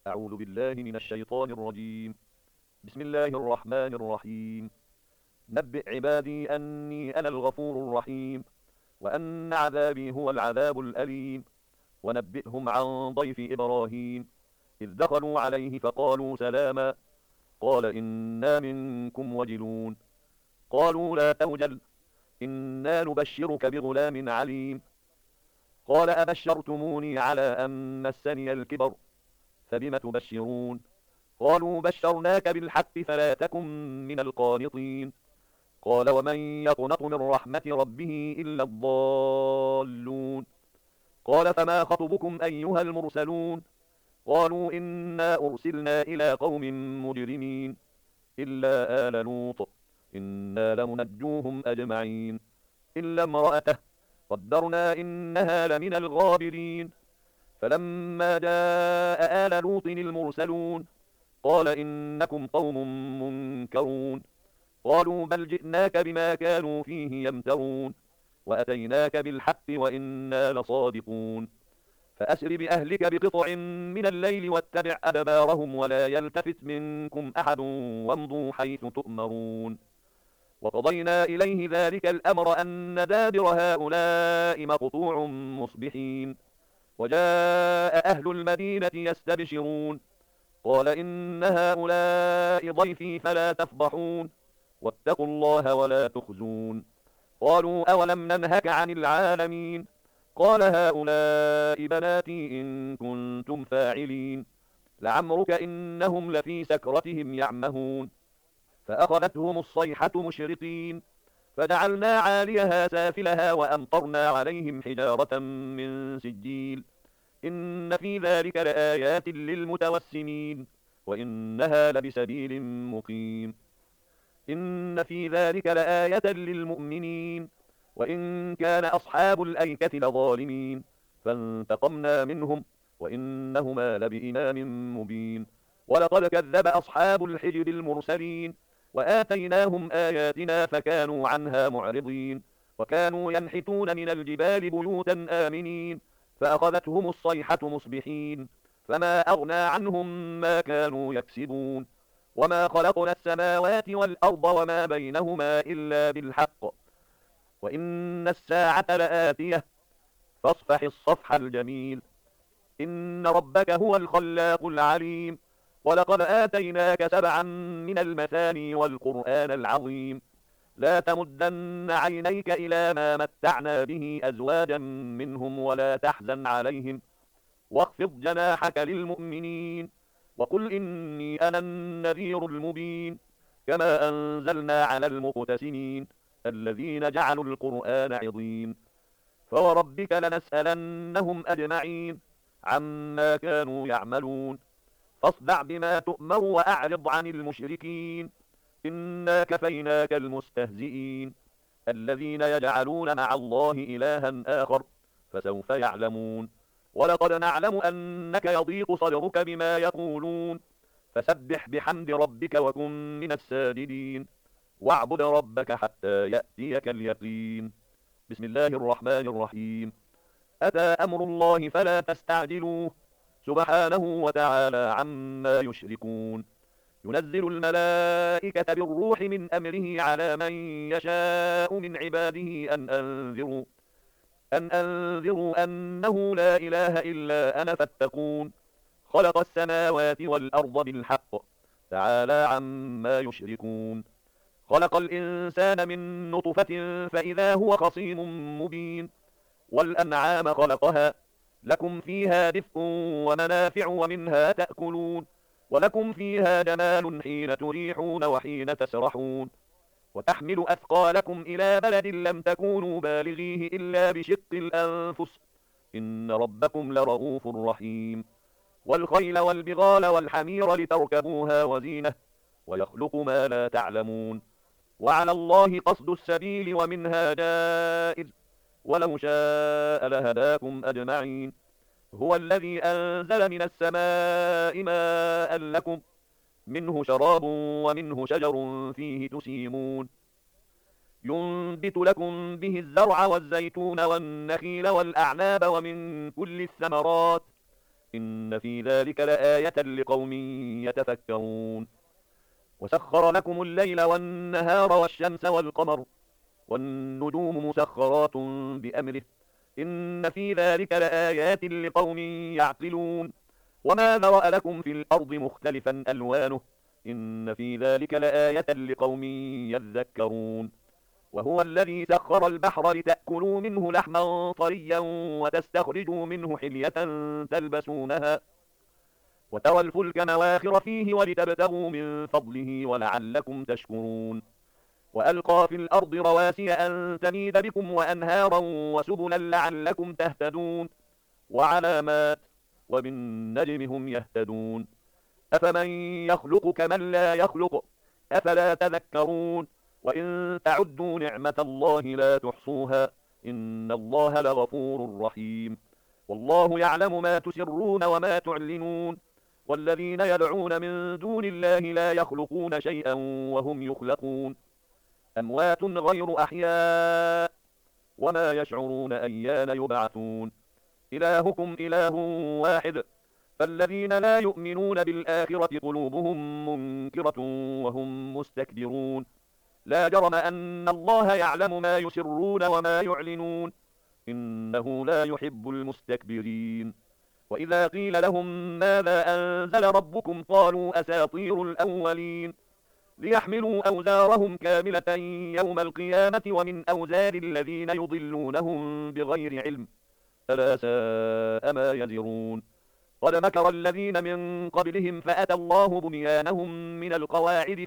أعوذ بالله من الشيطان الرجيم. بسم الله الرحمن الرحيم. نبئ عبادي أني أنا الغفور الرحيم، وأن عذابي هو العذاب الأليم. ونبئهم عن ضيف إبراهيم، إذ دخلوا عليه فقالوا سلاما، قال إنا منكم وجلون. قالوا لا توجل، إنا نبشرك بغلام عليم. قال أبشرتموني على أن مسني الكبر، فبم تبشرون؟ قالوا بشرناك بالحق فلا تكن من القانطين. قال ومن يقنط من رحمة ربه إلا الضالون. قال فما خطبكم أيها المرسلون؟ قالوا إنا أرسلنا إلى قوم مجرمين، إلا آل لوط إنا لمنجوهم أجمعين، إلا امرأته قدرنا إنها لمن الغابرين. فلما جاء آل لوط المرسلون قال إنكم قوم منكرون. قالوا بل جئناك بما كانوا فيه يمترون، وأتيناك بالحق وإنا لصادقون. فأسر بأهلك بقطع من الليل واتبع أدبارهم ولا يلتفت منكم أحد وامضوا حيث تؤمرون. وقضينا إليه ذلك الأمر أن دابر هؤلاء مقطوع مصبحين. وجاء أهل المدينة يستبشرون قال إن هؤلاء ضيفي فلا تفضحون، واتقوا الله ولا تخزون. قالوا أولم ننهك عن العالمين؟ قال هؤلاء بناتي إن كنتم فاعلين. لعمرك إنهم لفي سكرتهم يعمهون. فأخذتهم الصيحة مشرقين، فجعلنا عاليها سافلها وأمطرنا عليهم حجارة من سجيل. إن في ذلك لآيات للمتوسمين، وإنها لبسبيل مقيم. إن في ذلك لآية للمؤمنين، وإن كان أصحاب الأيكة لظالمين، فانتقمنا منهم وإنهما لبإمام مبين. ولقد كذب أصحاب الحجر المرسلين، وآتيناهم آياتنا فكانوا عنها معرضين. وكانوا ينحتون من الجبال بيوتا آمنين، فأخذتهم الصيحة مصبحين، فما أغنى عنهم ما كانوا يكسبون. وما خلقنا السماوات والأرض وما بينهما إلا بالحق، وإن الساعة لآتية، فاصفح الصفح الجميل. إن ربك هو الخلاق العليم. ولقد آتيناك سبعا من المثاني والقرآن العظيم. لا تمدن عينيك إلى ما متعنا به أزواجا منهم ولا تحزن عليهم، واخفض جناحك للمؤمنين، وقل إني أنا النذير المبين. كما أنزلنا على المقتسمين الذين جعلوا القرآن عظيم. فوربك لنسألنهم أجمعين عما كانوا يعملون. فاصدع بما تؤمر وأعرض عن المشركين. إنا كفيناك المستهزئين الذين يجعلون مع الله إلها آخر، فسوف يعلمون. ولقد نعلم أنك يضيق صدرك بما يقولون، فسبح بحمد ربك وكن من الساجدين. واعبد ربك حتى يأتيك اليقين. بسم الله الرحمن الرحيم. أتى أمر الله فلا تستعجلوه، سبحانه وتعالى عما يشركون. ينزل الملائكة بالروح من أمره على من يشاء من عباده أن أنذروا أنه لا إله إلا أنا فاتقون. خلق السماوات والأرض بالحق، تعالى عما يشركون. خلق الإنسان من نطفة فإذا هو خصيم مبين. والأنعام خلقها لكم فيها دفء ومنافع ومنها تأكلون، ولكم فيها جمال حين تريحون وحين تسرحون. وتحمل أثقالكم إلى بلد لم تكونوا بالغيه إلا بشق الأنفس، إن ربكم لرؤوف رحيم. والخيل والبغال والحمير لتركبوها وزينة، ويخلق ما لا تعلمون. وعلى الله قصد السبيل ومنها جائر، ولو شاء لهداكم أجمعين. هو الذي أنزل من السماء ماء لكم منه شراب ومنه شجر فيه تسيمون. ينبت لكم به الزرع والزيتون والنخيل والأعناب ومن كل الثمرات، إن في ذلك لآية لقوم يتفكرون. وسخر لكم الليل والنهار والشمس والقمر والنجوم مسخرات بأمره إن في ذلك لآيات لقوم يعقلون. وما ذرأ لكم في الأرض مختلفا ألوانه إن في ذلك لآية لقوم يذكرون. وهو الذي سخر البحر لتأكلوا منه لحما طريا وتستخرجوا منه حلية تلبسونها وترى الفلك مواخر فيه ولتبتغوا من فضله ولعلكم تشكرون. وألقى في الأرض رواسي أن تميد بكم وأنهارا وسبلا لعلكم تهتدون وعلامات وبالنجم هم يهتدون. أفمن يخلق كمن لا يخلق أفلا تذكرون. وإن تعدوا نعمة الله لا تحصوها إن الله لغفور رحيم. والله يعلم ما تسرون وما تعلنون. والذين يدعون من دون الله لا يخلقون شيئا وهم يخلقون أموات غير أحياء وما يشعرون أيان يبعثون. إلهكم إله واحد فالذين لا يؤمنون بالآخرة قلوبهم منكرة وهم مستكبرون. لا جرم أن الله يعلم ما يسرون وما يعلنون إنه لا يحب المستكبرين. وإذا قيل لهم ماذا أنزل ربكم قالوا أساطير الأولين ليحملوا أوزارهم كاملة يوم القيامة ومن أوزار الذين يضلونهم بغير علم ألا ساء ما يزرون. قد مكر الذين من قبلهم فأتى الله بنيانهم من القواعد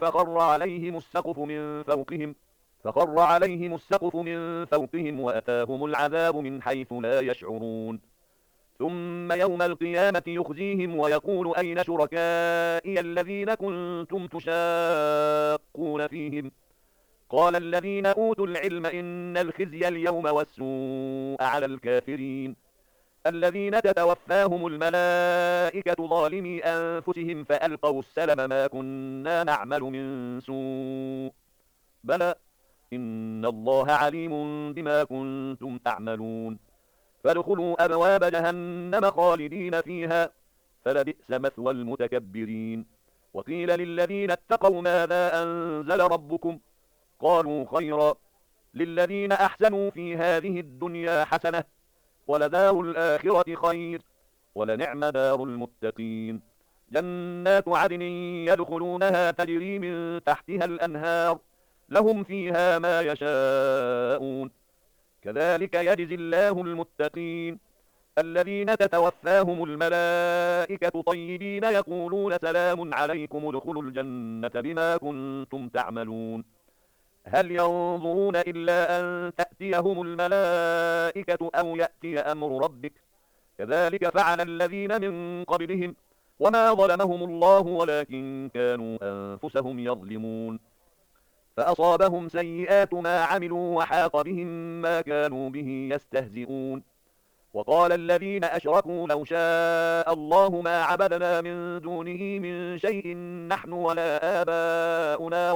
فخر عليهم السقف من فوقهم وأتاهم العذاب من حيث لا يشعرون. ثم يوم القيامة يخزيهم ويقول أين شركائي الذين كنتم تشاقون فيهم قال الذين أوتوا العلم إن الخزي اليوم والسوء على الكافرين الذين تتوفاهم الملائكة ظالمي أنفسهم فألقوا السلم ما كنا نعمل من سوء بلى إن الله عليم بما كنتم تعملون. فادخلوا أبواب جهنم خالدين فيها فلبئس مثوى المتكبرين. وقيل للذين اتقوا ماذا أنزل ربكم قالوا خيرا للذين أحسنوا في هذه الدنيا حسنة ولدار الآخرة خير ولنعم دار المتقين. جنات عدن يدخلونها تجري من تحتها الأنهار لهم فيها ما يشاءون كذلك يجزي الله المتقين الذين تتوفاهم الملائكة طيبين يقولون سلام عليكم ادخلوا الجنة بما كنتم تعملون. هل ينظرون إلا أن تأتيهم الملائكة أو يأتي أمر ربك كذلك فعل الذين من قبلهم وما ظلمهم الله ولكن كانوا أنفسهم يظلمون. فأصابهم سيئات ما عملوا وحاق بهم ما كانوا به يستهزئون. وقال الذين أشركوا لو شاء الله ما عبدنا من دونه من شيء نحن ولا آباؤنا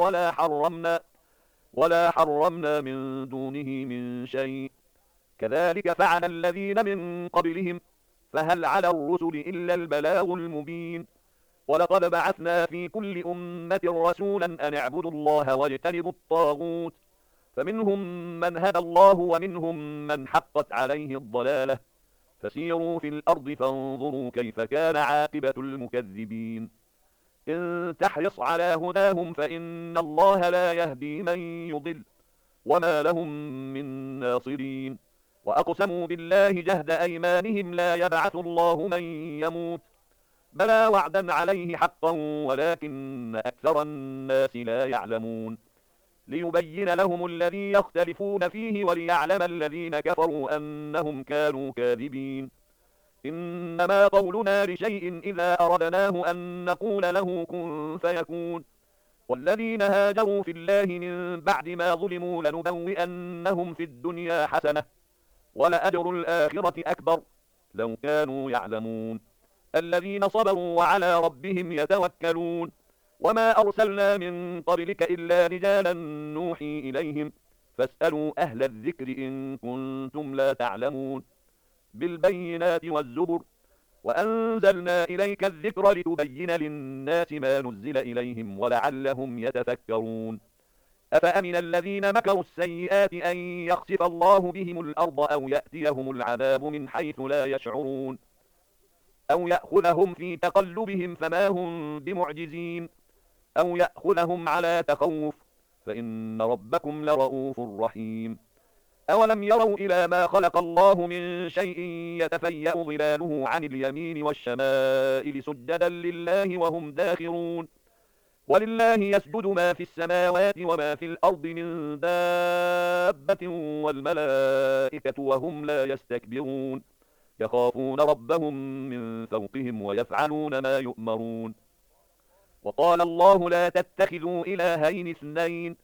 ولا حرمنا من دونه من شيء كذلك فعل الذين من قبلهم فهل على الرسل إلا البلاغ المبين. ولقد بعثنا في كل أمة رسولا أن اعبدوا الله واجتنبوا الطاغوت فمنهم من هدى الله ومنهم من حقت عليه الضلالة فسيروا في الأرض فانظروا كيف كان عاقبة المكذبين. إن تحرص على هداهم فإن الله لا يهدي من يضل وما لهم من ناصرين. وأقسموا بالله جهد أيمانهم لا يبعث الله من يموت بلى وعدا عليه حقا ولكن أكثر الناس لا يعلمون. ليبين لهم الذي يختلفون فيه وليعلم الذين كفروا أنهم كانوا كاذبين. إنما قولنا لشيء إذا أردناه أن نقول له كن فيكون. والذين هاجروا في الله من بعد ما ظلموا لنبوئنهم في الدنيا حسنة ولأجر الآخرة أكبر لو كانوا يعلمون. الذين صبروا وعلى ربهم يتوكلون. وما أرسلنا من قبلك إلا رجالا نوحي إليهم فاسألوا أهل الذكر إن كنتم لا تعلمون. بالبينات والزبر وأنزلنا إليك الذكر لتبين للناس ما نزل إليهم ولعلهم يتفكرون أفأمن الذين مكروا السيئات أن يخسف الله بهم الأرض أو يأتيهم العذاب من حيث لا يشعرون أو يأخذهم في تقلبهم فما هم بمعجزين أو يأخذهم على تخوف فإن ربكم لرؤوف رحيم أولم يروا إلى ما خلق الله من شيء يتفيأ ظلاله عن اليمين والشمائل سجدا لله وهم داخرون ولله يسجد ما في السماوات وما في الأرض من دابة والملائكة وهم لا يستكبرون يخافون ربهم من فوقهم ويفعلون ما يؤمرون وقال الله لا تتخذوا إلهين اثنين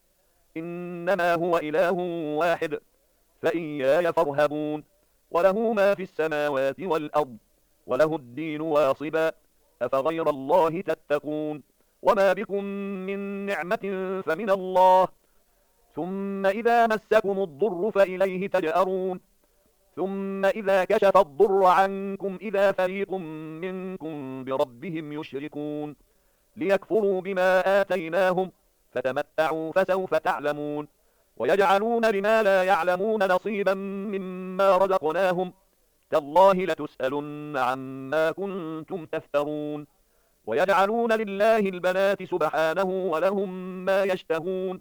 إنما هو إله واحد فإياي فارهبون وله ما في السماوات والأرض وله الدين واصبا أفغير الله تتقون وما بكم من نعمة فمن الله ثم إذا مسكم الضر فإليه تجأرون ثم إذا كشف الضر عنكم إذا فريق منكم بربهم يشركون ليكفروا بما آتيناهم فتمتعوا فسوف تعلمون ويجعلون لما لا يعلمون نصيبا مما رزقناهم تالله لتسألن عما كنتم تفترون ويجعلون لله البنات سبحانه ولهم ما يشتهون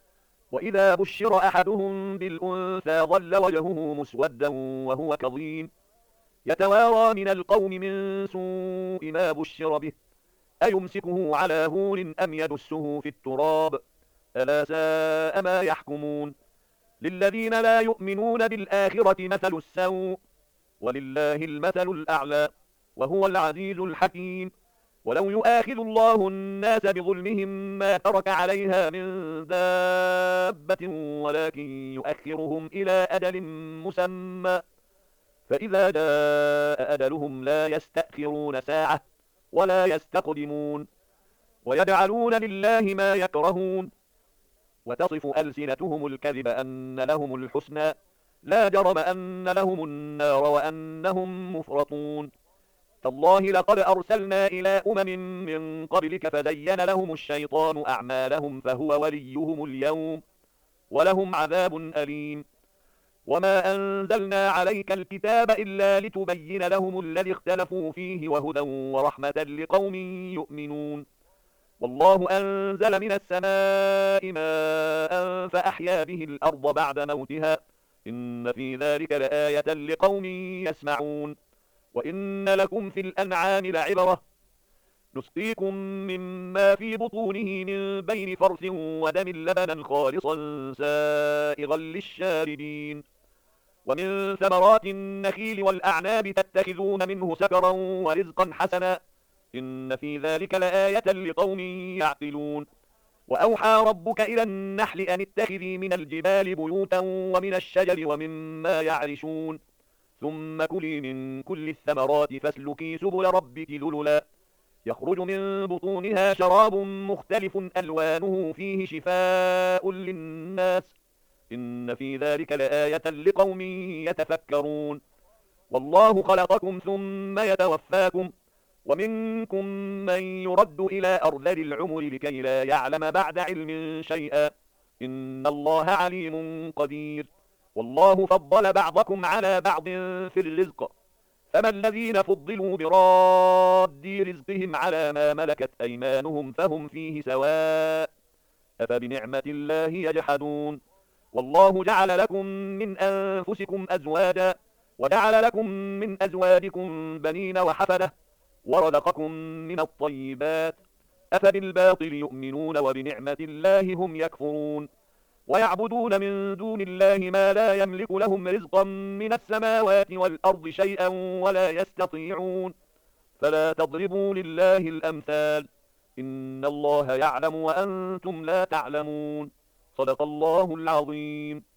وإذا بشر أحدهم بالأنثى ظل وجهه مسودا وهو كظيم يتوارى من القوم من سوء ما بشر به أيمسكه على هون أم يدسه في التراب ألا ساء ما يحكمون للذين لا يؤمنون بالآخرة مثل السوء ولله المثل الأعلى وهو العزيز الحكيم ولو يؤاخذ الله الناس بظلمهم ما ترك عليها من دابة ولكن يؤخرهم إلى أجل مسمى فإذا جاء أجلهم لا يستأخرون ساعة ولا يستقدمون ويجعلون لله ما يكرهون وتصف ألسنتهم الكذب أن لهم الحسنى لا جرم أن لهم النار وأنهم مفرطون تالله لقد أرسلنا إلى من قبلك فزين لهم الشيطان أعمالهم فهو وليهم اليوم ولهم عذاب أليم وما أنزلنا عليك الكتاب إلا لتبين لهم الذي اختلفوا فيه وهدى ورحمة لقوم يؤمنون والله أنزل من السماء ماء فأحيا به الأرض بعد موتها إن في ذلك لآية لقوم يسمعون وإن لكم في الأنعام لعبرة نسقيكم مما في بطونه من بين فرث ودم لبنا خالصا سائغا للشاربين ومن ثمرات النخيل والأعناب تتخذون منه سكرا ورزقا حسنا إن في ذلك لآية لقوم يعقلون وأوحى ربك إلى النحل أن اتخذي من الجبال بيوتا ومن الشجر ومما يعرشون ثم كلي من كل الثمرات فاسلكي سبل ربك ذللا يخرج من بطونها شراب مختلف ألوانه فيه شفاء للناس إن في ذلك لآية لقوم يتفكرون والله خلقكم ثم يتوفاكم ومنكم من يرد إلى أرذل العمر لكي لا يعلم بعد علم شيئا إن الله عليم قدير والله فضل بعضكم على بعض في الرزق فما الذين فضلوا براد رزقهم على ما ملكت أيمانهم فهم فيه سواء أفبنعمة الله يجحدون والله جعل لكم من أنفسكم أزواجا وجعل لكم من أزواجكم بنين وحفدة ورزقكم من الطيبات أفبالباطل يؤمنون وبنعمة الله هم يكفرون ويعبدون من دون الله ما لا يملك لهم رزقا من السماوات والأرض شيئا ولا يستطيعون فلا تضربوا لله الأمثال إن الله يعلم وأنتم لا تعلمون صدق الله العظيم